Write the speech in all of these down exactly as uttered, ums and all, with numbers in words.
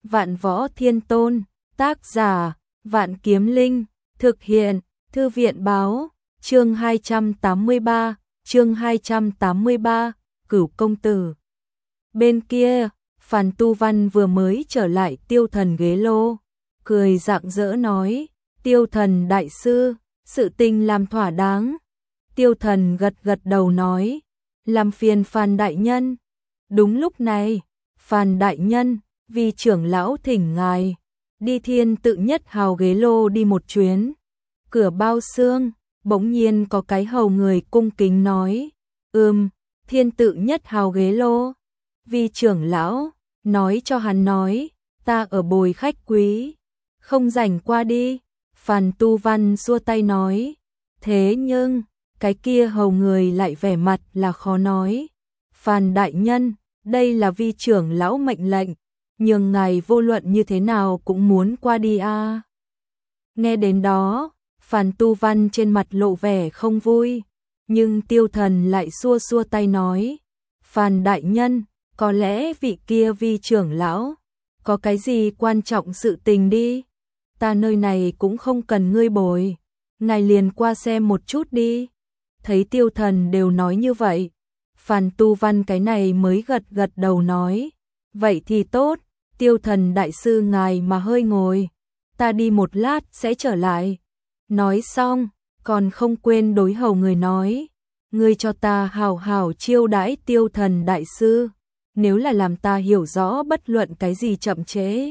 Vạn Võ Thiên Tôn, tác giả, Vạn Kiếm Linh, thực hiện, Thư viện báo, chương hai trăm tám mươi ba, chương hai trăm tám mươi ba, Cửu công tử. Bên kia, Phàn Tu Văn vừa mới trở lại Tiêu Thần ghế lô, cười rạng rỡ nói, Tiêu Thần đại sư, sự tình làm thỏa đáng. Tiêu Thần gật gật đầu nói, làm phiền Phàn đại nhân. Đúng lúc này, Phàn đại nhân, vì trưởng lão thỉnh ngài, đi Thiên Tự Nhất Hào ghế lô đi một chuyến. Cửa bao xương, bỗng nhiên có cái hầu người cung kính nói, ừm, Thiên Tự Nhất Hào ghế lô. Vì trưởng lão, nói cho hắn nói, ta ở bồi khách quý, không rảnh qua đi. Phàn Tu Văn xua tay nói, thế nhưng, cái kia hầu người lại vẻ mặt là khó nói. Phàn đại nhân, đây là vi trưởng lão mệnh lệnh, nhưng ngài vô luận như thế nào cũng muốn qua đi a. À. Nghe đến đó, Phàn Tu Văn trên mặt lộ vẻ không vui, nhưng Tiêu Thần lại xua xua tay nói, Phàn đại nhân, có lẽ vị kia vi trưởng lão, có cái gì quan trọng sự tình đi, ta nơi này cũng không cần ngươi bồi, ngài liền qua xem một chút đi. Thấy Tiêu Thần đều nói như vậy, Phàn Tu Văn cái này mới gật gật đầu nói, vậy thì tốt, Tiêu Thần đại sư ngài mà hơi ngồi, ta đi một lát sẽ trở lại. Nói xong, còn không quên đối hầu người nói, ngươi cho ta hào hào chiêu đãi Tiêu Thần đại sư, nếu là làm ta hiểu rõ bất luận cái gì chậm chế,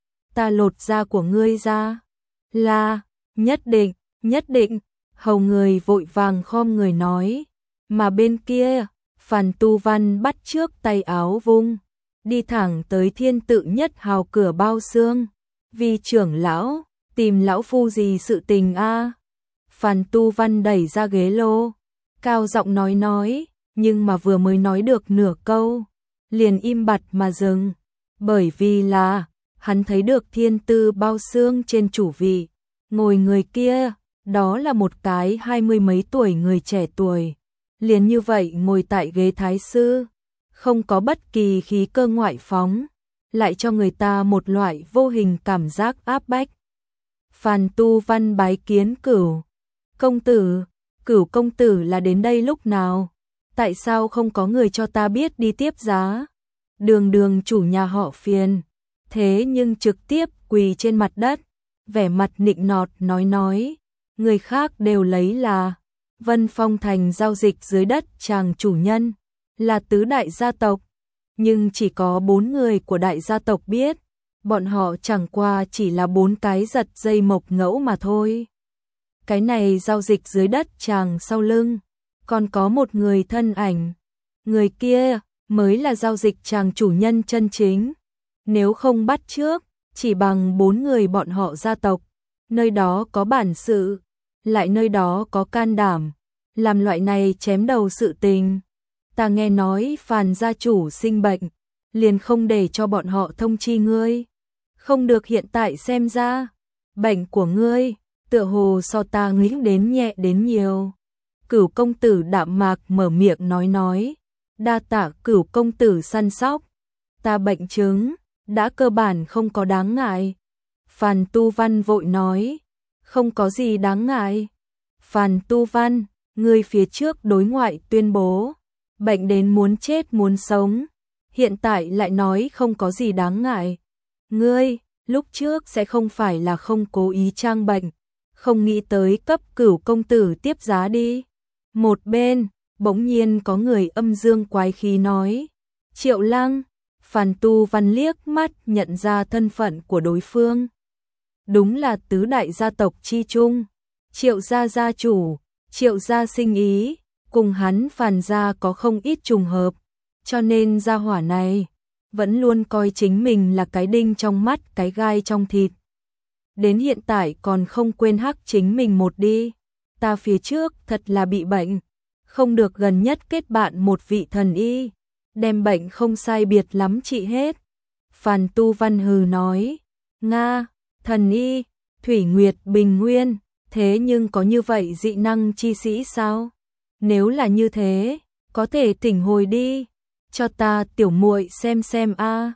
ta lột da của ngươi ra. Là, nhất định, nhất định, hầu người vội vàng khom người nói, mà bên kia, Phàn Tu Văn bắt trước tay áo vung, đi thẳng tới Thiên Tự Nhất Hào cửa bao xương. Vì trưởng lão, tìm lão phu gì sự tình a? À? Phàn Tu Văn đẩy ra ghế lô, cao giọng nói nói, nhưng mà vừa mới nói được nửa câu, liền im bặt mà dừng, bởi vì là, hắn thấy được Thiên Tư bao xương trên chủ vị, ngồi người kia, đó là một cái hai mươi mấy tuổi người trẻ tuổi, liền như vậy ngồi tại ghế thái sư, không có bất kỳ khí cơ ngoại phóng, lại cho người ta một loại vô hình cảm giác áp bách. Phàn Tu Văn bái kiến Cửu công tử, Cửu công tử là đến đây lúc nào? Tại sao không có người cho ta biết đi tiếp giá? Đường đường chủ nhà họ Phiền, thế nhưng trực tiếp quỳ trên mặt đất, vẻ mặt nịnh nọt nói nói, người khác đều lấy là Vân Phong Thành giao dịch dưới đất chàng chủ nhân, là tứ đại gia tộc, nhưng chỉ có bốn người của đại gia tộc biết, bọn họ chẳng qua chỉ là bốn cái giật dây mộc ngẫu mà thôi. Cái này giao dịch dưới đất chàng sau lưng, còn có một người thân ảnh, người kia mới là giao dịch chàng chủ nhân chân chính. Nếu không bắt trước, chỉ bằng bốn người bọn họ gia tộc, nơi đó có bản sự, lại nơi đó có can đảm, làm loại này chém đầu sự tình. Ta nghe nói Phàn gia chủ sinh bệnh, liền không để cho bọn họ thông chi ngươi. Không được, hiện tại xem ra, bệnh của ngươi, tựa hồ so ta nghĩ đến nhẹ đến nhiều. Cửu công tử đạm mạc mở miệng nói nói, đa tạ Cửu công tử săn sóc, ta bệnh chứng, đã cơ bản không có đáng ngại. Phàn Tu Văn vội nói, không có gì đáng ngại. Phàn Tu Văn, ngươi phía trước đối ngoại tuyên bố, bệnh đến muốn chết muốn sống, hiện tại lại nói không có gì đáng ngại. Ngươi, lúc trước sẽ không phải là không cố ý trang bệnh, không nghĩ tới cấp Cửu công tử tiếp giá đi. Một bên, bỗng nhiên có người âm dương quái khí nói, Triệu Lăng. Phàn Tu Văn liếc mắt nhận ra thân phận của đối phương. Đúng là tứ đại gia tộc chi chung, Triệu gia gia chủ, Triệu gia sinh ý, cùng hắn Phàn gia có không ít trùng hợp, cho nên gia hỏa này vẫn luôn coi chính mình là cái đinh trong mắt, cái gai trong thịt. Đến hiện tại còn không quên hắc chính mình một đi, ta phía trước thật là bị bệnh, không được gần nhất kết bạn một vị thần y, đem bệnh không sai biệt lắm trị hết. Phàn Tu Văn hừ nói, Nga, thần y, Thủy Nguyệt Bình Nguyên, thế nhưng có như vậy dị năng chi sĩ sao? Nếu là như thế, có thể thỉnh hồi đi, cho ta tiểu muội xem xem a.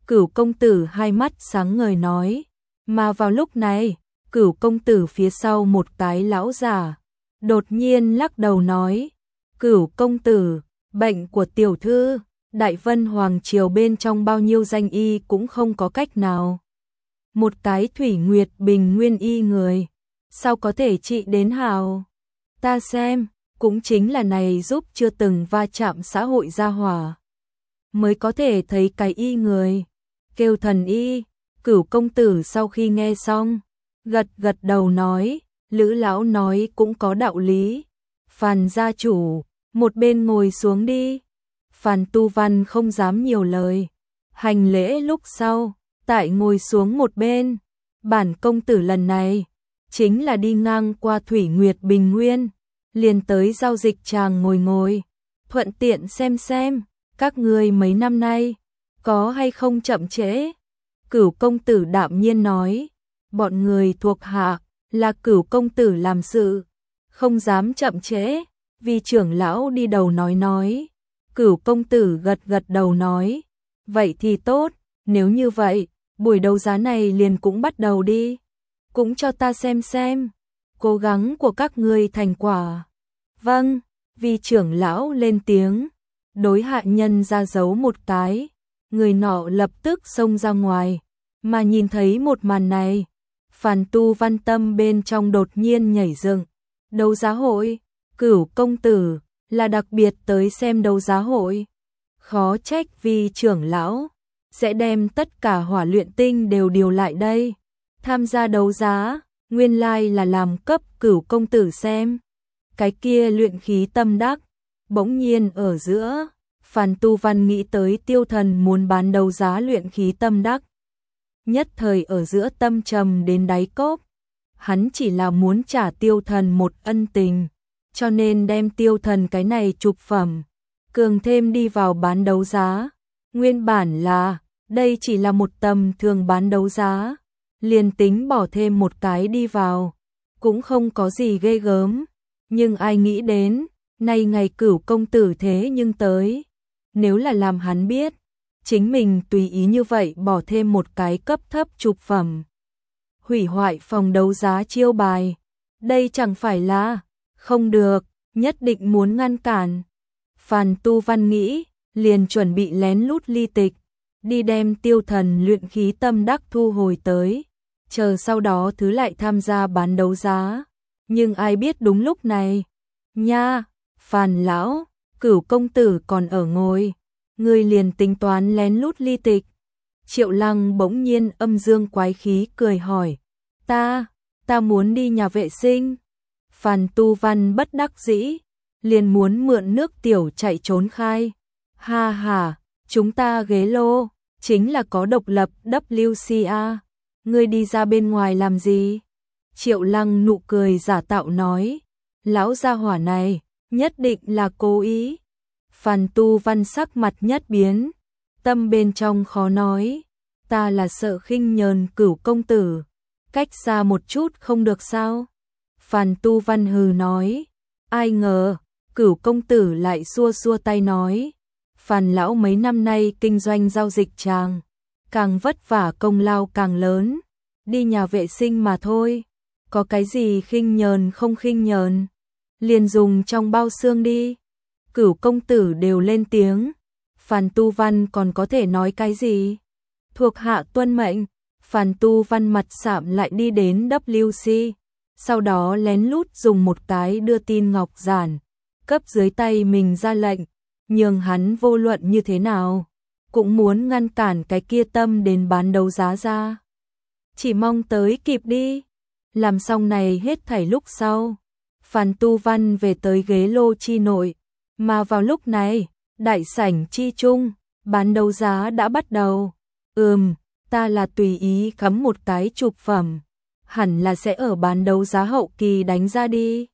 Cửu công tử hai mắt sáng ngời nói. Mà vào lúc này, Cửu công tử phía sau một cái lão giả đột nhiên lắc đầu nói. Cửu công tử, bệnh của tiểu thư, Đại Vân Hoàng triều bên trong bao nhiêu danh y cũng không có cách nào. Một cái Thủy Nguyệt Bình Nguyên y người, sao có thể trị đến hào? Ta xem, cũng chính là này giúp chưa từng va chạm xã hội gia hỏa, mới có thể thấy cái y người. Kêu thần y. Cửu công tử sau khi nghe xong, gật gật đầu nói, Lữ lão nói cũng có đạo lý. Phàn gia chủ, một bên ngồi xuống đi. Phàn Tu Văn không dám nhiều lời, hành lễ lúc sau, tại ngồi xuống một bên. Bản công tử lần này chính là đi ngang qua Thủy Nguyệt Bình Nguyên, liền tới giao dịch chàng ngồi ngồi, thuận tiện xem xem các ngươi mấy năm nay có hay không chậm trễ. Cửu công tử đạm nhiên nói, bọn người thuộc hạ là Cửu công tử làm sự, không dám chậm trễ. Vì trưởng lão đi đầu nói nói. Cửu công tử gật gật đầu nói, vậy thì tốt, nếu như vậy, buổi đấu giá này liền cũng bắt đầu đi, cũng cho ta xem xem cố gắng của các ngươi thành quả. Vâng. Vì trưởng lão lên tiếng, đối hạ nhân ra dấu một cái, người nọ lập tức xông ra ngoài, mà nhìn thấy một màn này, Phàn Tu Văn tâm bên trong đột nhiên nhảy dựng. Đấu giá hội, Cửu công tử là đặc biệt tới xem đấu giá hội. Khó trách vì trưởng lão sẽ đem tất cả hỏa luyện tinh đều điều lại đây, tham gia đấu giá, nguyên lai là làm cấp Cửu công tử xem. Cái kia luyện khí tâm đắc, bỗng nhiên ở giữa, Phàn Tu Văn nghĩ tới Tiêu Thần muốn bán đấu giá luyện khí tâm đắc. Nhất thời ở giữa tâm trầm đến đáy cốc, hắn chỉ là muốn trả Tiêu Thần một ân tình, cho nên đem Tiêu Thần cái này trục phẩm, cường thêm đi vào bán đấu giá. Nguyên bản là, đây chỉ là một tầm thường bán đấu giá, liền tính bỏ thêm một cái đi vào, cũng không có gì ghê gớm. Nhưng ai nghĩ đến, nay ngày Cửu công tử thế nhưng tới. Nếu là làm hắn biết, chính mình tùy ý như vậy bỏ thêm một cái cấp thấp trục phẩm, hủy hoại phòng đấu giá chiêu bài, đây chẳng phải là không được, nhất định muốn ngăn cản. Phàn Tu Văn nghĩ, liền chuẩn bị lén lút ly tịch, đi đem Tiêu Thần luyện khí tâm đắc thu hồi tới, chờ sau đó thứ lại tham gia bán đấu giá. Nhưng ai biết đúng lúc này, nha, Phàn lão, Cửu công tử còn ở ngồi, người liền tính toán lén lút ly tịch. Triệu Lăng bỗng nhiên âm dương quái khí cười hỏi, ta, ta muốn đi nhà vệ sinh. Phàn Tu Văn bất đắc dĩ, liền muốn mượn nước tiểu chạy trốn khai. Ha ha, chúng ta ghế lô, chính là có độc lập W C A, ngươi đi ra bên ngoài làm gì? Triệu Lăng nụ cười giả tạo nói, lão gia hỏa này, nhất định là cố ý. Phàn Tu Văn sắc mặt nhất biến, tâm bên trong khó nói, ta là sợ khinh nhờn Cửu công tử, cách xa một chút không được sao? Phàn Tu Văn hừ nói, ai ngờ, Cửu công tử lại xua xua tay nói, Phàn lão mấy năm nay kinh doanh giao dịch chàng, càng vất vả công lao càng lớn, đi nhà vệ sinh mà thôi, có cái gì khinh nhờn không khinh nhờn, liền dùng trong bao xương đi. Cửu công tử đều lên tiếng, Phàn Tu Văn còn có thể nói cái gì? Thuộc hạ tuân mệnh. Phàn Tu Văn mặt sạm lại đi đến W C, sau đó lén lút dùng một cái đưa tin ngọc giản, cấp dưới tay mình ra lệnh, nhường hắn vô luận như thế nào, cũng muốn ngăn cản cái kia tâm đến bán đấu giá ra. Chỉ mong tới kịp đi. Làm xong này hết thảy lúc sau, Phàn Tu Văn về tới ghế lô chi nội, mà vào lúc này, đại sảnh chi chung, bán đấu giá đã bắt đầu. Ừm, ta là tùy ý cắm một cái trục phẩm, hẳn là sẽ ở bán đấu giá hậu kỳ đánh ra đi.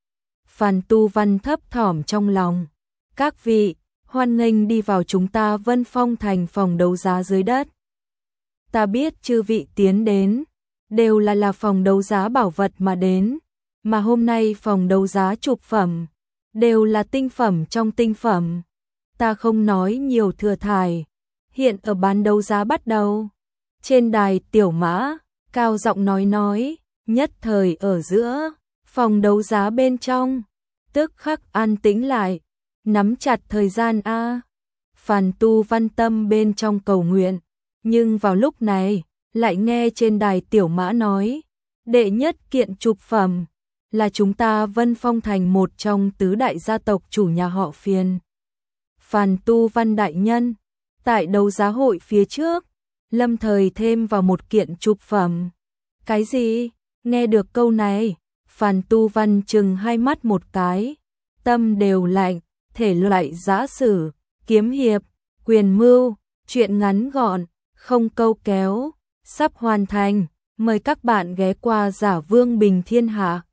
Phàn Tu Văn thấp thỏm trong lòng, các vị, hoan nghênh đi vào chúng ta Vân Phong thành phòng đấu giá dưới đất. Ta biết chư vị tiến đến, đều là là phòng đấu giá bảo vật mà đến, mà hôm nay phòng đấu giá trục phẩm, đều là tinh phẩm trong tinh phẩm. Ta không nói nhiều thừa thải, hiện ở bán đấu giá bắt đầu. Trên đài Tiểu Mã, cao giọng nói nói, nhất thời ở giữa, phòng đấu giá bên trong, tức khắc an tĩnh lại, nắm chặt thời gian a. Phàn Tu Văn tâm bên trong cầu nguyện, nhưng vào lúc này, lại nghe trên đài Tiểu Mã nói, đệ nhất kiện trục phẩm, là chúng ta Vân Phong thành một trong tứ đại gia tộc chủ nhà họ Phiền. Phàn Tu Văn đại nhân, tại đấu giá hội phía trước, lâm thời thêm vào một kiện trục phẩm. Cái gì? Nghe được câu này, Phàn Tu Văn chừng hai mắt một cái, tâm đều lạnh, thể loại giã sử, kiếm hiệp, quyền mưu, chuyện ngắn gọn, không câu kéo, sắp hoàn thành, mời các bạn ghé qua Giả Vương Bình Thiên Hạ.